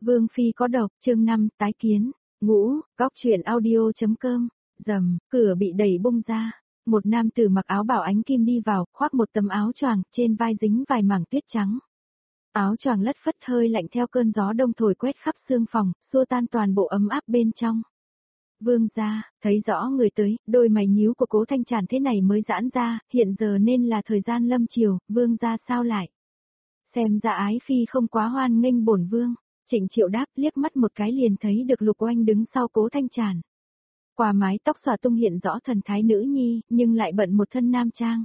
Vương Phi có độc, chương 5, tái kiến. Ngũ, góc truyện audio.com, rầm, cửa bị đẩy bung ra. Một nam tử mặc áo bảo ánh kim đi vào, khoác một tấm áo choàng, trên vai dính vài mảng tuyết trắng. Áo choàng lất phất hơi lạnh theo cơn gió đông thổi quét khắp xương phòng, xua tan toàn bộ ấm áp bên trong. Vương gia, thấy rõ người tới, đôi mày nhíu của Cố Thanh Tràn thế này mới giãn ra, hiện giờ nên là thời gian lâm chiều, vương gia sao lại? Xem ra Ái Phi không quá hoan nghênh bổn vương. Trịnh Triệu đáp, liếc mắt một cái liền thấy được Lục Oanh đứng sau Cố Thanh Tràn. Qua mái tóc xõa tung hiện rõ thần thái nữ nhi, nhưng lại bận một thân nam trang.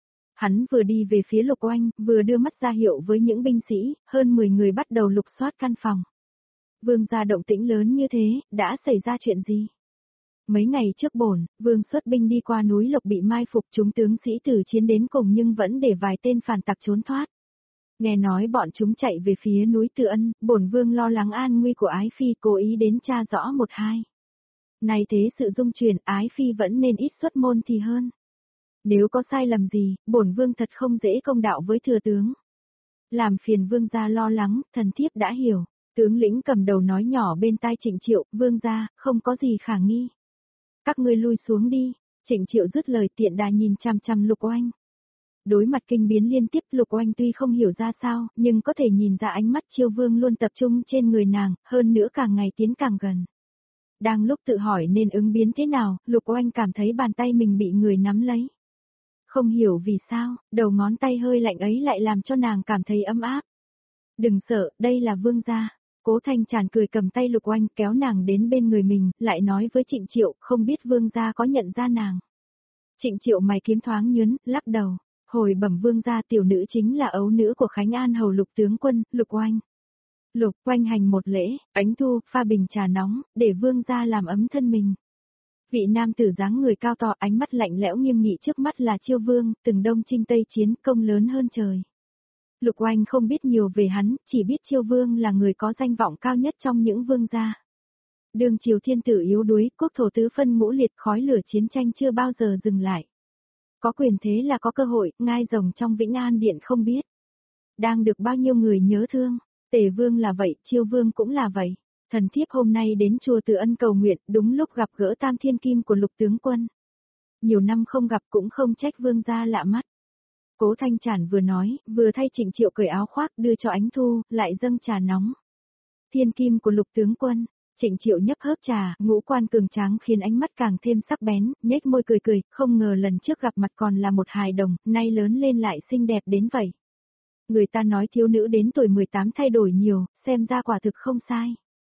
Hắn vừa đi về phía Lục Oanh, vừa đưa mắt ra hiệu với những binh sĩ, hơn 10 người bắt đầu lục soát căn phòng. Vương gia động tĩnh lớn như thế, đã xảy ra chuyện gì? Mấy ngày trước bổn, vương xuất binh đi qua núi Lộc bị mai phục, chúng tướng sĩ tử chiến đến cùng nhưng vẫn để vài tên phản tặc trốn thoát. Nghe nói bọn chúng chạy về phía núi Từ Ân, bổn vương lo lắng an nguy của Ái Phi, cố ý đến tra rõ một hai. Này thế sự dung chuyển, Ái Phi vẫn nên ít xuất môn thì hơn. Nếu có sai lầm gì, bổn vương thật không dễ công đạo với thừa tướng. Làm phiền vương gia lo lắng, thần thiếp đã hiểu. Tướng lĩnh cầm đầu nói nhỏ bên tai Trịnh Triệu, vương gia, không có gì khả nghi. Các ngươi lui xuống đi. Trịnh Triệu dứt lời tiện đà nhìn chằm chằm Lục Oanh. Đối mặt kinh biến liên tiếp, Lục Oanh tuy không hiểu ra sao, nhưng có thể nhìn ra ánh mắt Chiêu Vương luôn tập trung trên người nàng, hơn nữa càng ngày tiến càng gần. Đang lúc tự hỏi nên ứng biến thế nào, Lục Oanh cảm thấy bàn tay mình bị người nắm lấy. Không hiểu vì sao, đầu ngón tay hơi lạnh ấy lại làm cho nàng cảm thấy ấm áp. Đừng sợ, đây là vương gia. Cố Thanh Tràn cười cầm tay Lục Oanh kéo nàng đến bên người mình, lại nói với Trịnh Triệu, không biết vương gia có nhận ra nàng. Trịnh Triệu mày kiếm thoáng nhớn, lắc đầu. Hồi bẩm vương gia, tiểu nữ chính là ấu nữ của Khánh An hầu Lục tướng quân, Lục Oanh. Lục Oanh hành một lễ, Ánh Thu, pha bình trà nóng, để vương gia làm ấm thân mình. Vị nam tử dáng người cao to, ánh mắt lạnh lẽo nghiêm nghị, trước mắt là Chiêu Vương, từng đông chinh tây chiến, công lớn hơn trời. Lục Oanh không biết nhiều về hắn, chỉ biết Chiêu Vương là người có danh vọng cao nhất trong những vương gia. Đường triều thiên tử yếu đuối, quốc thổ tứ phân ngũ liệt, khói lửa chiến tranh chưa bao giờ dừng lại. Có quyền thế là có cơ hội, ngai rồng trong Vĩnh An Điện không biết. Đang được bao nhiêu người nhớ thương, Tề Vương là vậy, Chiêu Vương cũng là vậy. Thần thiếp hôm nay đến chùa Từ Ân cầu nguyện, đúng lúc gặp gỡ Tam Thiên Kim của Lục tướng quân. Nhiều năm không gặp cũng không trách vương gia lạ mắt. Cố Thanh Tràn vừa nói, vừa thay Trịnh Triệu cởi áo khoác đưa cho Ánh Thu, lại dâng trà nóng. Thiên Kim của Lục tướng quân. Trịnh Triệu nhấp hớp trà, ngũ quan cường tráng khiến ánh mắt càng thêm sắc bén, nhếch môi cười cười, không ngờ lần trước gặp mặt còn là một hài đồng, nay lớn lên lại xinh đẹp đến vậy. Người ta nói thiếu nữ đến tuổi 18 thay đổi nhiều, xem ra quả thực không sai.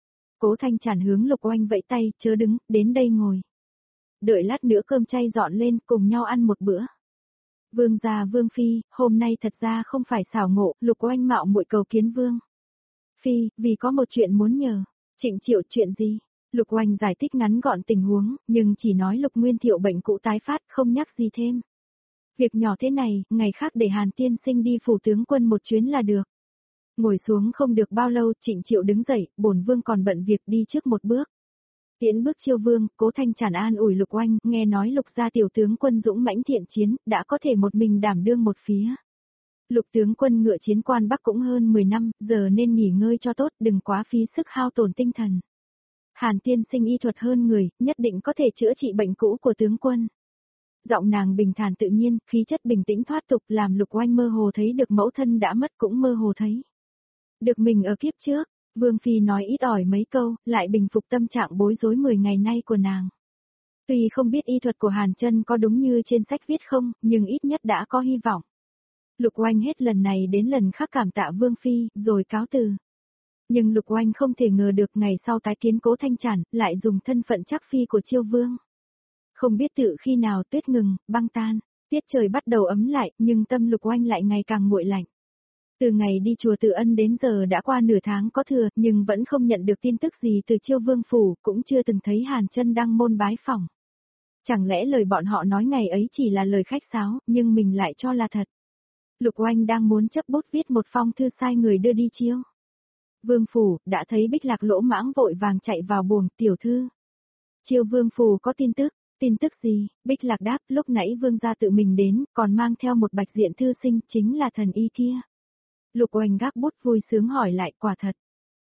Cố Thanh Tràn hướng Lục Oanh vẫy tay, chớ đứng, đến đây ngồi. Đợi lát nữa cơm chay dọn lên, cùng nhau ăn một bữa. Vương gia Vương Phi, hôm nay thật ra không phải xảo ngộ, Lục Oanh mạo muội cầu kiến Vương Phi, vì có một chuyện muốn nhờ. Trịnh Triệu, chuyện gì? Lục Oanh giải thích ngắn gọn tình huống, nhưng chỉ nói Lục Nguyên Thiệu bệnh cũ tái phát, không nhắc gì thêm. Việc nhỏ thế này, ngày khác để Hàn tiên sinh đi phủ tướng quân một chuyến là được. Ngồi xuống không được bao lâu, Trịnh Triệu đứng dậy, bổn vương còn bận việc, đi trước một bước. Tiễn bước Chiêu Vương, Cố Thanh Tràn an ủi Lục Oanh, nghe nói Lục gia tiểu tướng quân dũng mãnh thiện chiến, đã có thể một mình đảm đương một phía. Lục tướng quân ngựa chiến quan Bắc cũng hơn 10 năm, giờ nên nghỉ ngơi cho tốt, đừng quá phí sức hao tổn tinh thần. Hàn tiên sinh y thuật hơn người, nhất định có thể chữa trị bệnh cũ của tướng quân. Giọng nàng bình thản tự nhiên, khí chất bình tĩnh thoát tục, làm Lục Oanh mơ hồ thấy được mẫu thân đã mất, cũng mơ hồ thấy được mình ở kiếp trước. Vương Phi nói ít ỏi mấy câu, lại bình phục tâm trạng bối rối 10 ngày nay của nàng. Tuy không biết y thuật của Hàn Chân có đúng như trên sách viết không, nhưng ít nhất đã có hy vọng. Lục Oanh hết lần này đến lần khác cảm tạ Vương Phi, rồi cáo từ. Nhưng Lục Oanh không thể ngờ được ngày sau tái kiến Cố Thanh Tràn, lại dùng thân phận trắc phi của Chiêu Vương. Không biết tự khi nào tuyết ngừng, băng tan, tiết trời bắt đầu ấm lại, nhưng tâm Lục Oanh lại ngày càng nguội lạnh. Từ ngày đi chùa Từ Ân đến giờ đã qua nửa tháng có thừa, nhưng vẫn không nhận được tin tức gì từ Chiêu Vương phủ, cũng chưa từng thấy Hàn Chân đăng môn bái phỏng. Chẳng lẽ lời bọn họ nói ngày ấy chỉ là lời khách sáo, nhưng mình lại cho là thật. Lục Oanh đang muốn chấp bút viết một phong thư sai người đưa đi Chiêu Vương phủ, đã thấy Bích Lạc lỗ mãng vội vàng chạy vào buồng, tiểu thư. Chiêu Vương phủ có tin tức gì? Bích Lạc đáp, lúc nãy vương gia tự mình đến, còn mang theo một bạch diện thư sinh, chính là thần y kia. Lục Oanh gác bút vui sướng hỏi lại, quả thật.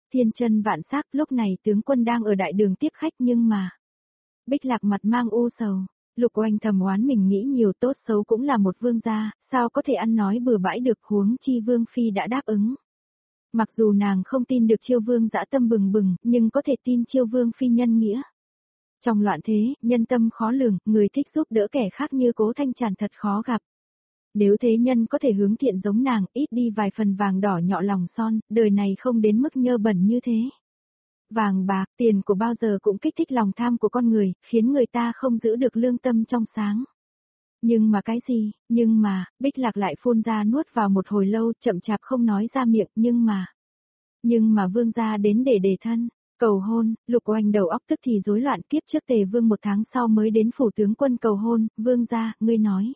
Thiên chân vạn sắc, lúc này tướng quân đang ở đại đường tiếp khách nhưng mà. Bích Lạc mặt mang u sầu. Lục Oanh thầm oán mình nghĩ nhiều, tốt xấu cũng là một vương gia, sao có thể ăn nói bừa bãi được, huống chi vương phi đã đáp ứng. Mặc dù nàng không tin được Chiêu vương dã tâm bừng bừng, nhưng có thể tin Chiêu vương phi nhân nghĩa. Trong loạn thế, nhân tâm khó lường, người thích giúp đỡ kẻ khác như Cố Thanh Tràn thật khó gặp. Nếu thế nhân có thể hướng thiện giống nàng, ít đi vài phần vàng đỏ nhọ lòng son, đời này không đến mức nhơ bẩn như thế. Vàng bạc, tiền của bao giờ cũng kích thích lòng tham của con người, khiến người ta không giữ được lương tâm trong sáng. Nhưng mà cái gì, Bích Lạc lại phun ra nuốt vào một hồi lâu, chậm chạp không nói ra miệng, nhưng mà vương gia đến để đề thân, cầu hôn. Lục Oanh đầu óc tức thì rối loạn, kiếp trước Tề vương 1 tháng sau mới đến phủ tướng quân cầu hôn, vương gia, ngươi nói.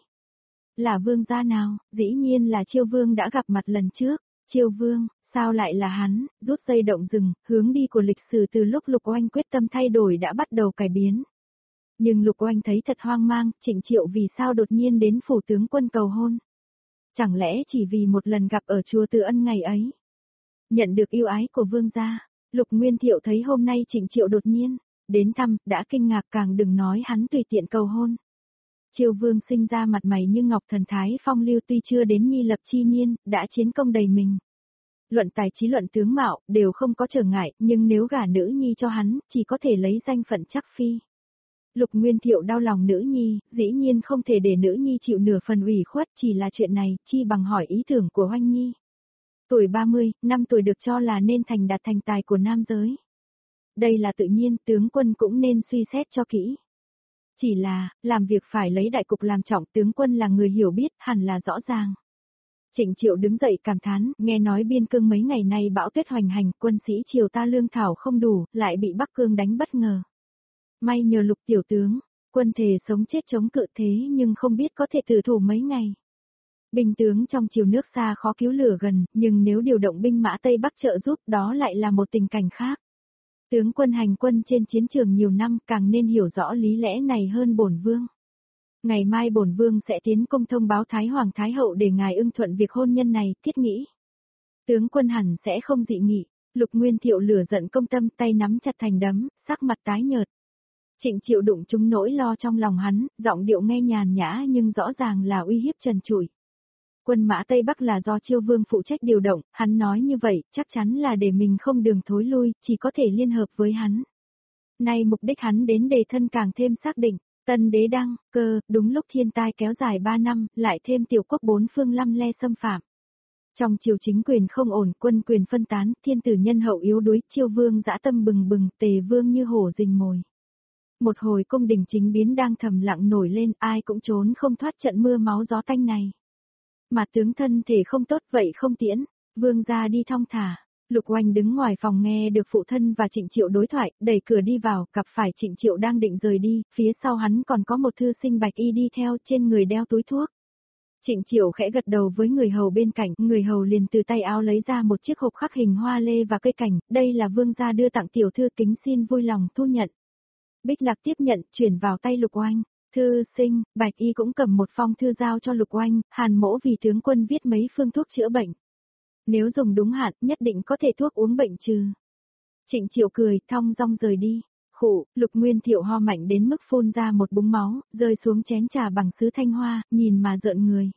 Là vương gia nào, dĩ nhiên là Chiêu vương đã gặp mặt lần trước, Chiêu vương, sao lại là hắn, rút dây động rừng, hướng đi của lịch sử từ lúc Lục Oanh quyết tâm thay đổi đã bắt đầu cải biến. Nhưng Lục Oanh thấy thật hoang mang, Trịnh Triệu vì sao đột nhiên đến phủ tướng quân cầu hôn? Chẳng lẽ chỉ vì một lần gặp ở chùa Từ Ân ngày ấy? Nhận được yêu ái của vương gia, Lục Nguyên Thiệu thấy hôm nay Trịnh Triệu đột nhiên đến thăm, đã kinh ngạc, càng đừng nói hắn tùy tiện cầu hôn. Chiêu vương sinh ra mặt mày như ngọc, thần thái phong lưu, tuy chưa đến nhi lập chi niên, đã chiến công đầy mình. Luận tài trí luận tướng mạo, đều không có trở ngại, nhưng nếu gả nữ nhi cho hắn, chỉ có thể lấy danh phận chắc phi. Lục Nguyên Thiệu đau lòng nữ nhi, dĩ nhiên không thể để nữ nhi chịu nửa phần ủy khuất, chỉ là chuyện này, chi bằng hỏi ý tưởng của Oanh nhi. Tuổi 30, 5 tuổi được cho là nên thành đạt thành tài của nam giới. Đây là tự nhiên, tướng quân cũng nên suy xét cho kỹ. Chỉ là, làm việc phải lấy đại cục làm trọng, tướng quân là người hiểu biết, hẳn là rõ ràng. Trịnh Triệu đứng dậy cảm thán, nghe nói biên cương mấy ngày nay bão tuyết hoành hành, quân sĩ triều ta lương thảo không đủ, lại bị Bắc Cương đánh bất ngờ. May nhờ Lục tiểu tướng, quân thề sống chết chống cự thế nhưng không biết có thể tử thủ mấy ngày. Binh tướng trong triều nước xa khó cứu lửa gần, nhưng nếu điều động binh mã Tây Bắc trợ giúp đó lại là một tình cảnh khác. Tướng quân hành quân trên chiến trường nhiều năm càng nên hiểu rõ lý lẽ này hơn bổn vương. Ngày mai bổn vương sẽ tiến công thông báo Thái Hoàng Thái Hậu để ngài ưng thuận việc hôn nhân này, thiết nghĩ. Tướng quân hẳn sẽ không dị nghị. Lục Nguyên Thiệu lửa giận công tâm, tay nắm chặt thành đấm, sắc mặt tái nhợt. Trịnh Triệu đụng trúng nỗi lo trong lòng hắn, giọng điệu nghe nhàn nhã nhưng rõ ràng là uy hiếp trần trụi. Quân mã Tây Bắc là do Chiêu vương phụ trách điều động, hắn nói như vậy, chắc chắn là để mình không đường thối lui, chỉ có thể liên hợp với hắn. Nay mục đích hắn đến đề thân càng thêm xác định, tân đế đăng, cơ, đúng lúc thiên tai kéo dài 3 năm, lại thêm tiểu quốc 4 phương lăm le xâm phạm. Trong triều chính quyền không ổn, quân quyền phân tán, thiên tử nhân hậu yếu đuối, Chiêu vương dã tâm bừng bừng, Tề vương như hổ rình mồi. Một hồi cung đình chính biến đang thầm lặng nổi lên, ai cũng trốn không thoát trận mưa máu gió tanh này. Mà tướng thân thể không tốt vậy không tiễn, vương gia đi thong thả. Lục Oanh đứng ngoài phòng nghe được phụ thân và Trịnh Triệu đối thoại, đẩy cửa đi vào, gặp phải Trịnh Triệu đang định rời đi, phía sau hắn còn có một thư sinh bạch y đi theo, trên người đeo túi thuốc. Trịnh Triệu khẽ gật đầu với người hầu bên cạnh, người hầu liền từ tay áo lấy ra một chiếc hộp khắc hình hoa lê và cây cảnh, đây là vương gia đưa tặng tiểu thư, kính xin vui lòng thu nhận. Bích Lạc tiếp nhận, chuyển vào tay Lục Oanh. Thư sinh, bạch y cũng cầm một phong thư giao cho Lục Oanh, Hàn mỗ vì tướng quân viết mấy phương thuốc chữa bệnh. Nếu dùng đúng hạn, nhất định có thể thuốc uống bệnh trừ. Trịnh Triệu cười, thong dong rời đi. Khụ, Lục Nguyên Thiệu ho mạnh đến mức phun ra một búng máu, rơi xuống chén trà bằng sứ thanh hoa, nhìn mà rợn người.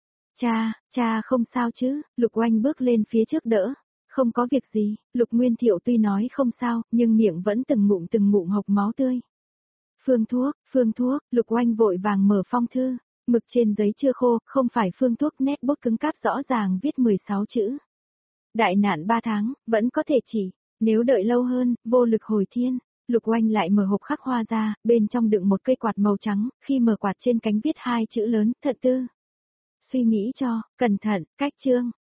Cha không sao chứ, Lục Oanh bước lên phía trước đỡ. Không có việc gì, Lục Nguyên Thiệu tuy nói không sao, nhưng miệng vẫn từng ngụm hộc máu tươi. Phương thuốc, Lục Oanh vội vàng mở phong thư, mực trên giấy chưa khô, không phải phương thuốc, nét bút cứng cáp rõ ràng viết 16 chữ. Đại nạn 3 tháng, vẫn có thể chỉ, nếu đợi lâu hơn, vô lực hồi thiên. Lục Oanh lại mở hộp khắc hoa ra, bên trong đựng một cây quạt màu trắng, khi mở quạt trên cánh viết 2 chữ lớn, thật tư. Suy nghĩ cho, cẩn thận, cách chương,